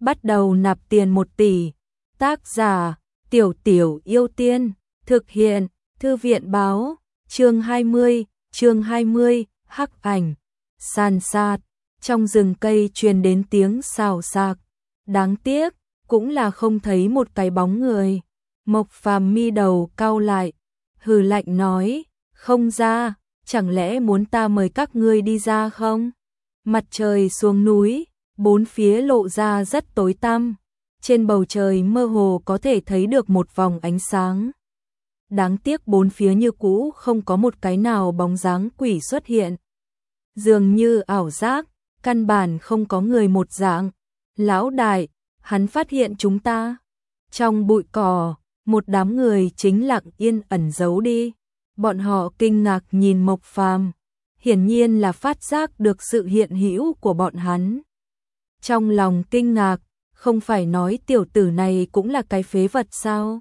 bắt đầu nạp tiền 1 tỷ. Tác giả: Tiểu Tiểu Yêu Tiên. Thực hiện: Thư viện báo. Chương 20, hắc ảnh. San sát. Trong rừng cây truyền đến tiếng xào xạc. Đáng tiếc, cũng là không thấy một cái bóng người. Mộc Phàm mi đầu cau lại, hừ lạnh nói, không ra, chẳng lẽ muốn ta mời các ngươi đi ra không? Mặt trời xuống núi, bốn phía lộ ra rất tối tăm, trên bầu trời mơ hồ có thể thấy được một vòng ánh sáng. Đáng tiếc bốn phía như cũ không có một cái nào bóng dáng quỷ xuất hiện. Dường như ảo giác, căn bản không có người một dạng. Lão đại, hắn phát hiện chúng ta. Trong bụi cỏ, một đám người chính lặng yên ẩn giấu đi. Bọn họ kinh ngạc nhìn Mộc Phàm, hiển nhiên là phát giác được sự hiện hữu của bọn hắn. Trong lòng kinh ngạc, không phải nói tiểu tử này cũng là cái phế vật sao?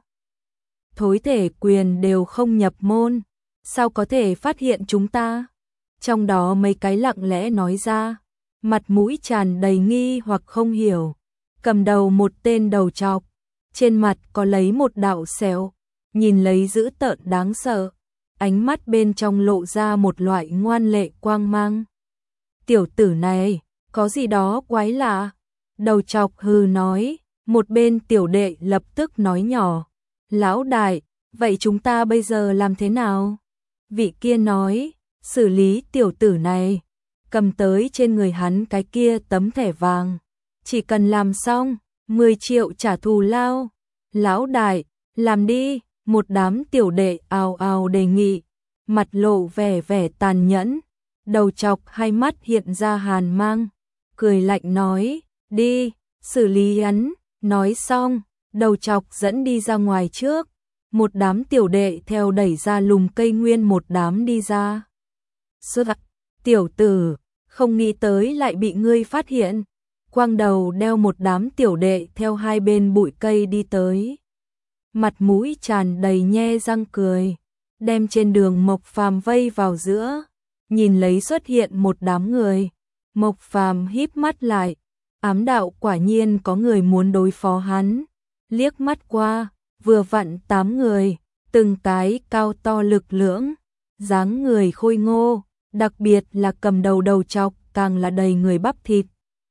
Thối thể quyền đều không nhập môn, sao có thể phát hiện chúng ta? Trong đó mấy cái lặng lẽ nói ra, mặt mũi tràn đầy nghi hoặc không hiểu. Cầm đầu một tên đầu trọc, trên mặt có lấy một đạo sẹo, nhìn lấy dữ tợn đáng sợ, ánh mắt bên trong lộ ra một loại ngoan lệ quang mang. Tiểu tử này, có gì đó quái lạ. Đầu trọc hừ nói, một bên tiểu đệ lập tức nói nhỏ, lão đại, vậy chúng ta bây giờ làm thế nào? Vị kia nói, xử lý tiểu tử này, cầm tới trên người hắn cái kia tấm thẻ vàng, chỉ cần làm xong, 10 triệu trả thù lao. Lão đại, làm đi, một đám tiểu đệ ào ào đề nghị, mặt lộ vẻ tàn nhẫn. Đầu trọc hai mắt hiện ra hàn mang, cười lạnh nói, đi, xử lý hắn. Nói xong, đầu trọc dẫn đi ra ngoài trước, một đám tiểu đệ theo đẩy ra lùm cây nguyên một đám đi ra. Tiểu tử, không nghĩ tới lại bị ngươi phát hiện. Quang đầu đeo một đám tiểu đệ theo hai bên bụi cây đi tới. Mặt mũi tràn đầy nhe răng cười, đem trên đường Mộc Phàm vây vào giữa, nhìn lấy xuất hiện một đám người. Mộc Phàm híp mắt lại, ám đạo quả nhiên có người muốn đối phó hắn. Liếc mắt qua, vừa vặn 8 người, từng cái cao to lực lưỡng, dáng người khôi ngô, đặc biệt là cầm đầu đầu trọc càng là đầy người bắp thịt.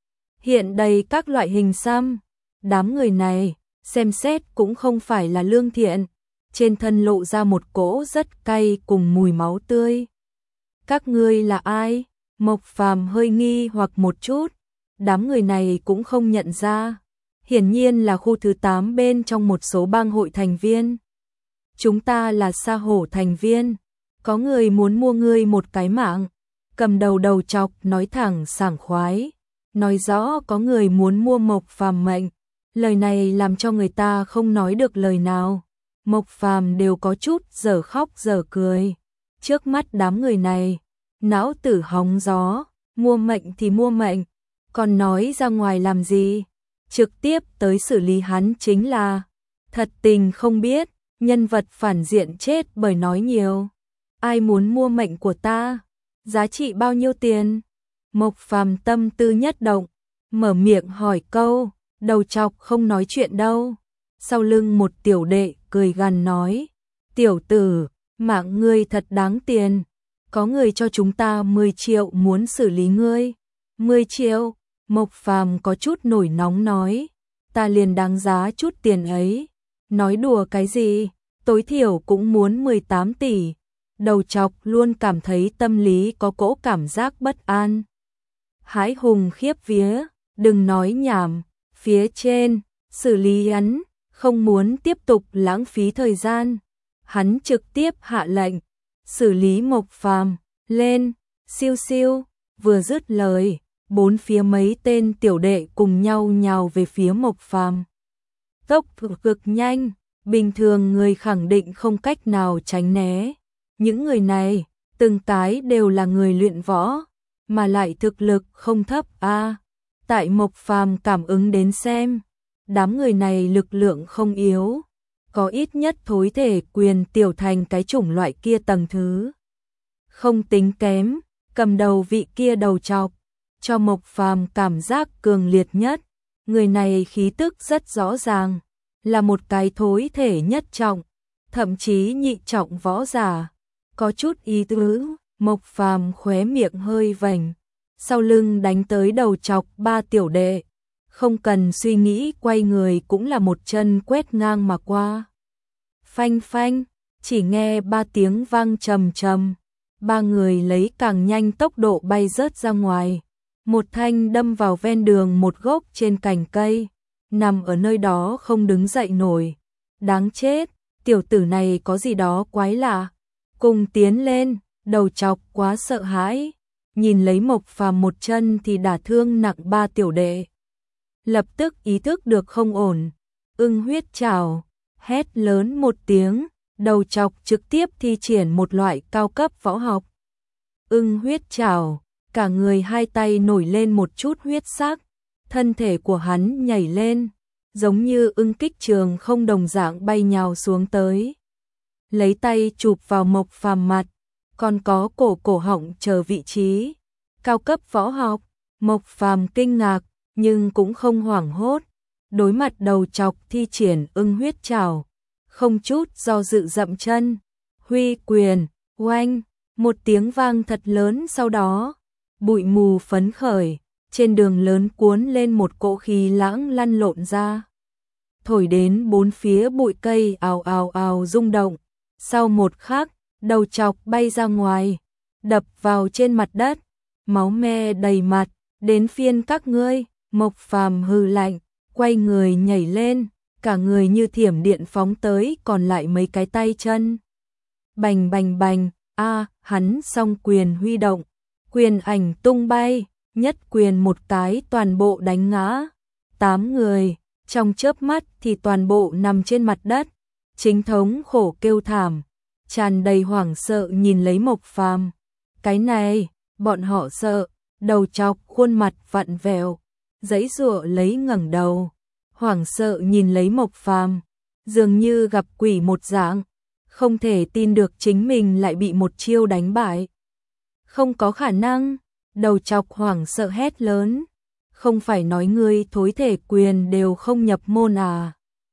Hiện đầy các loại hình xăm, đám người này, xem xét cũng không phải là lương thiện, trên thân lộ ra một cỗ rất cay cùng mùi máu tươi. Các ngươi là ai? Mộc Phàm hơi nghi hoặc một chút, đám người này cũng không nhận ra, hiển nhiên là khu thứ 8 bên trong một số bang hội thành viên. Chúng ta là Sa Hổ thành viên, có người muốn mua ngươi một cái mạng. Cầm đầu đầu trọc nói thẳng sảng khoái, nói rõ có người muốn mua Mộc Phàm mệnh. Lời này làm cho người ta không nói được lời nào. Mộc Phàm đều có chút dở khóc dở cười. Trước mắt đám người này, não tử hóng gió, mua mệnh thì mua mệnh, còn nói ra ngoài làm gì? Trực tiếp tới xử lý hắn chính là. Thật tình không biết, nhân vật phản diện chết bởi nói nhiều. Ai muốn mua mệnh của ta? Giá trị bao nhiêu tiền? Mộc Phàm tâm tư nhất động, mở miệng hỏi câu, đầu trọc không nói chuyện đâu. Sau lưng một tiểu đệ cười gằn nói, tiểu tử, mạng ngươi thật đáng tiền, có người cho chúng ta 10 triệu muốn xử lý ngươi. 10 triệu? Mộc Phàm có chút nổi nóng nói, ta liền đáng giá chút tiền ấy. Nói đùa cái gì, tối thiểu cũng muốn 18 tỷ. Đầu trọc luôn cảm thấy tâm lý có cỗ cảm giác bất an. Hãi hùng khiếp vía, đừng nói nhảm, phía trên, xử lý hắn, không muốn tiếp tục lãng phí thời gian. Hắn trực tiếp hạ lệnh, xử lý Mộc Phàm, lên, siêu siêu, vừa dứt lời, bốn phía mấy tên tiểu đệ cùng nhau nhào về phía Mộc Phàm. Tốc độ cực nhanh, bình thường người khẳng định không cách nào tránh né. Những người này, từng cái đều là người luyện võ, mà lại thực lực không thấp a. Tại Mộc Phàm cảm ứng đến xem, đám người này lực lượng không yếu, có ít nhất thối thể quyền tiểu thành cái chủng loại kia tầng thứ. Không tính kém, cầm đầu vị kia đầu trọc, cho Mộc Phàm cảm giác cường liệt nhất. Người này khí tức rất rõ ràng, là một cái thối thể nhất trọng, thậm chí nhị trọng võ giả, có chút ý tứ. Mộc Phàm khóe miệng hơi vành, sau lưng đánh tới đầu chọc ba tiểu đệ, không cần suy nghĩ quay người cũng là một chân quét ngang mà qua. Phanh phanh, chỉ nghe ba tiếng vang trầm trầm, ba người lấy càng nhanh tốc độ bay rớt ra ngoài. Một thanh đâm vào ven đường một gốc trên cành cây, nằm ở nơi đó không đứng dậy nổi. Đáng chết, tiểu tử này có gì đó quái lạ. Cùng tiến lên, đầu chọc quá sợ hãi, nhìn lấy Mộc Phàm một chân thì đả thương nặng ba tiểu đệ. Lập tức ý thức được không ổn, ưng huyết trảo, hét lớn một tiếng, đầu chọc trực tiếp thi triển một loại cao cấp võ học. Ưng huyết trảo, cả người hai tay nổi lên một chút huyết sắc, thân thể của hắn nhảy lên, giống như ưng kích trường không đồng dạng bay nhào xuống tới. Lấy tay chụp vào Mộc Phàm mặt, còn có cổ họng chờ vị trí. Cao cấp võ học, Mộc Phàm kinh ngạc, nhưng cũng không hoảng hốt. Đối mặt đầu chọc thi triển ưng huyết trảo, không chút do dự dậm chân, huy quyền, oanh, một tiếng vang thật lớn sau đó, bụi mù phấn khởi, trên đường lớn cuốn lên một cỗ khí lãng lăn lộn ra. Thổi đến bốn phía bụi cây ào ào ào rung động, sau một khắc, đầu chọc bay ra ngoài, đập vào trên mặt đất, máu me đầy mặt, đến phiên các ngươi. Mộc Phàm hừ lạnh, quay người nhảy lên, cả người như thiểm điện phóng tới còn lại mấy cái tay chân. Bành bành bành, hắn song quyền huy động, quyền ảnh tung bay, nhất quyền một cái toàn bộ đánh ngã. 8 người, trong chớp mắt thì toàn bộ nằm trên mặt đất, chính thống khổ kêu thảm, tràn đầy hoảng sợ nhìn lấy Mộc Phàm. Cái này, bọn họ sợ, đầu chọc khuôn mặt vặn vẹo, giãy giụa lấy ngẩng đầu, hoảng sợ nhìn lấy Mộc Phàm, dường như gặp quỷ một dạng, không thể tin được chính mình lại bị một chiêu đánh bại. Không có khả năng, đầu chọc hoảng sợ hét lớn, không phải nói ngươi thối thể quyền đều không nhập môn à?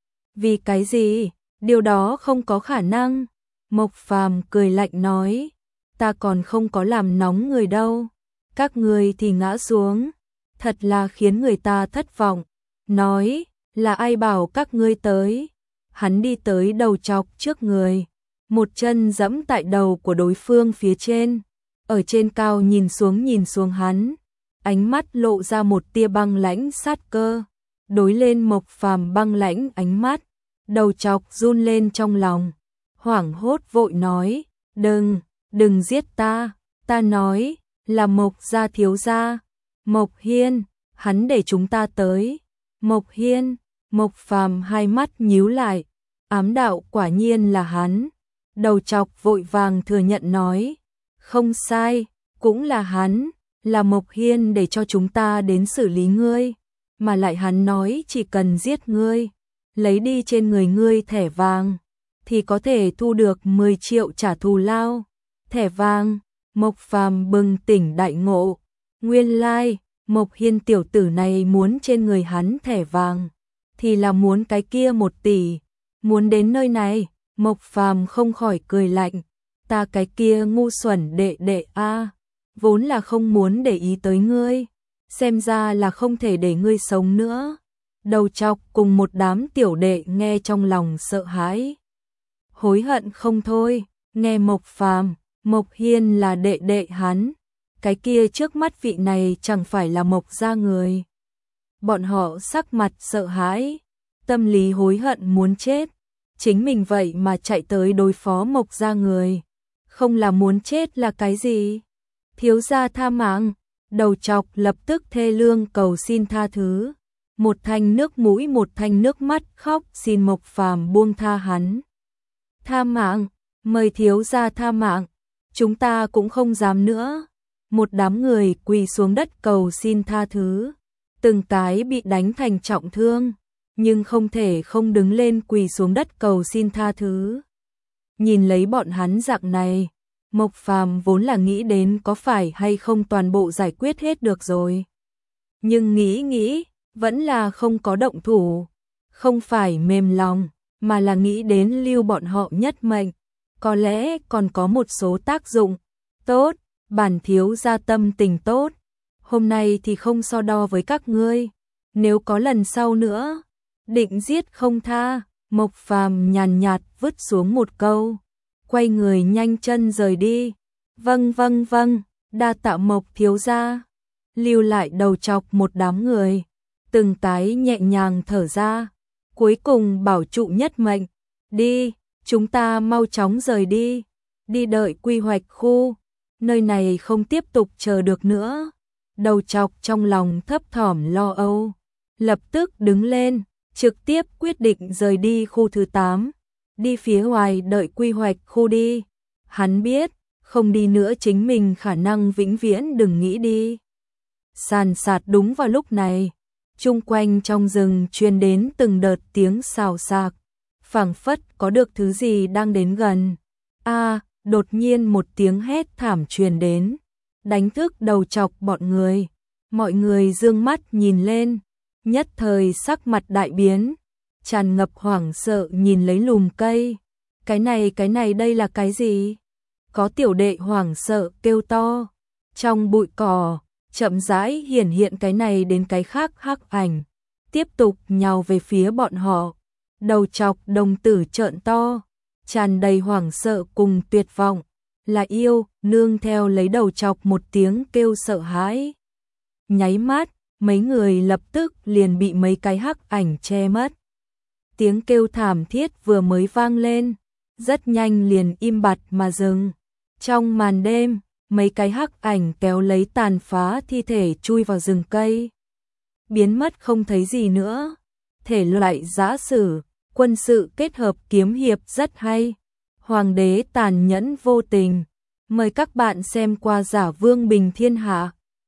Vì cái gì? Điều đó không có khả năng. Mộc Phàm cười lạnh nói, ta còn không có làm nóng người đâu, các ngươi thì ngã xuống, thật là khiến người ta thất vọng. Nói, là ai bảo các ngươi tới? Hắn đi tới đầu chọc trước người, một chân giẫm tại đầu của đối phương phía trên, ở trên cao nhìn xuống hắn, ánh mắt lộ ra một tia băng lãnh sát cơ, đối lên Mộc Phàm băng lãnh ánh mắt, đầu chọc run lên trong lòng, hoảng hốt vội nói, đừng giết ta nói, là Mộc gia thiếu gia, Mộc Hiên, hắn để chúng ta tới. Mộc Hiên, Mộc Phàm hai mắt nhíu lại, ám đạo quả nhiên là hắn. Đầu chọc vội vàng thừa nhận nói, không sai, cũng là hắn, là Mộc Hiên để cho chúng ta đến xử lý ngươi, mà lại hắn nói chỉ cần giết ngươi, lấy đi trên người ngươi thẻ vàng, thì có thể thu được 10 triệu trả thù lao. Thẻ vàng, Mộc Phàm bừng tỉnh đại ngộ, nguyên lai, Mộc Hiên tiểu tử này muốn trên người hắn thẻ vàng, thì là muốn cái kia 1 tỷ, muốn đến nơi này. Mộc Phàm không khỏi cười lạnh, ta cái kia ngu xuẩn đệ đệ a, vốn là không muốn để ý tới ngươi, xem ra là không thể để ngươi sống nữa. Đầu chọc cùng một đám tiểu đệ nghe trong lòng sợ hãi, hối hận không thôi, nghe Mộc Phàm, Mộc Hiên là đệ đệ hắn, cái kia trước mắt vị này chẳng phải là Mộc gia người. Bọn họ sắc mặt sợ hãi, tâm lý hối hận muốn chết. Chính mình vậy mà chạy tới đối phó Mộc gia người, không là muốn chết là cái gì? Thiếu gia tha mạng, đầu chọc lập tức thê lương cầu xin tha thứ, một thanh nước mũi một thanh nước mắt khóc xin Mộc Phàm buông tha hắn. Tha mạng, mời thiếu gia tha mạng, chúng ta cũng không dám nữa. Một đám người quỳ xuống đất cầu xin tha thứ, từng cái bị đánh thành trọng thương, nhưng không thể không đứng lên quỳ xuống đất cầu xin tha thứ. Nhìn lấy bọn hắn dạng này, Mộc Phàm vốn là nghĩ đến có phải hay không toàn bộ giải quyết hết được rồi. Nhưng nghĩ, vẫn là không có động thủ, không phải mềm lòng, mà là nghĩ đến lưu bọn họ nhất mệnh, có lẽ còn có một số tác dụng. Tốt, bản thiếu gia tâm tình tốt, hôm nay thì không so đo với các ngươi, nếu có lần sau nữa, định giết không tha. Mộc Phàm nhàn nhạt vứt xuống một câu, quay người nhanh chân rời đi. Vâng vâng vâng, đa tạ Mộc thiếu gia. Lưu lại đầu chọc một đám người, từng cái nhẹ nhàng thở ra, cuối cùng bảo trụ nhất mệnh. Đi, chúng ta mau chóng rời đi, đi đợi quy hoạch khu, nơi này không tiếp tục chờ được nữa. Đầu chọc trong lòng thấp thỏm lo âu, lập tức đứng lên, trực tiếp quyết định rời đi khu thứ 8, đi phía ngoài đợi quy hoạch khu đi. Hắn biết, không đi nữa chính mình khả năng vĩnh viễn đừng nghĩ đi. Sàn sạt đúng vào lúc này, chung quanh trong rừng truyền đến từng đợt tiếng xào xạc, phảng phất có được thứ gì đang đến gần. Đột nhiên một tiếng hét thảm truyền đến, đánh thức đầu chọc bọn người. Mọi người dương mắt nhìn lên, nhất thời sắc mặt đại biến, tràn ngập hoảng sợ nhìn lấy lùm cây. Cái này đây là cái gì? Có tiểu đệ hoảng sợ kêu to. Trong bụi cỏ, chậm rãi hiển hiện cái này đến cái khác hắc ảnh, tiếp tục nhào về phía bọn họ. Đầu chọc đồng tử trợn to, tràn đầy hoảng sợ cùng tuyệt vọng. Là yêu, nương theo lấy đầu chọc một tiếng kêu sợ hãi. Nháy mắt, mấy người lập tức liền bị mấy cái hắc ảnh che mất. Tiếng kêu thảm thiết vừa mới vang lên, rất nhanh liền im bặt mà dừng. Trong màn đêm, mấy cái hắc ảnh kéo lấy tàn phá thi thể chui vào rừng cây, biến mất không thấy gì nữa. Thể loại giã sử, quân sự kết hợp kiếm hiệp rất hay. Hoàng đế tàn nhẫn vô tình. Mời các bạn xem qua Giả Vương Bình Thiên Hạ.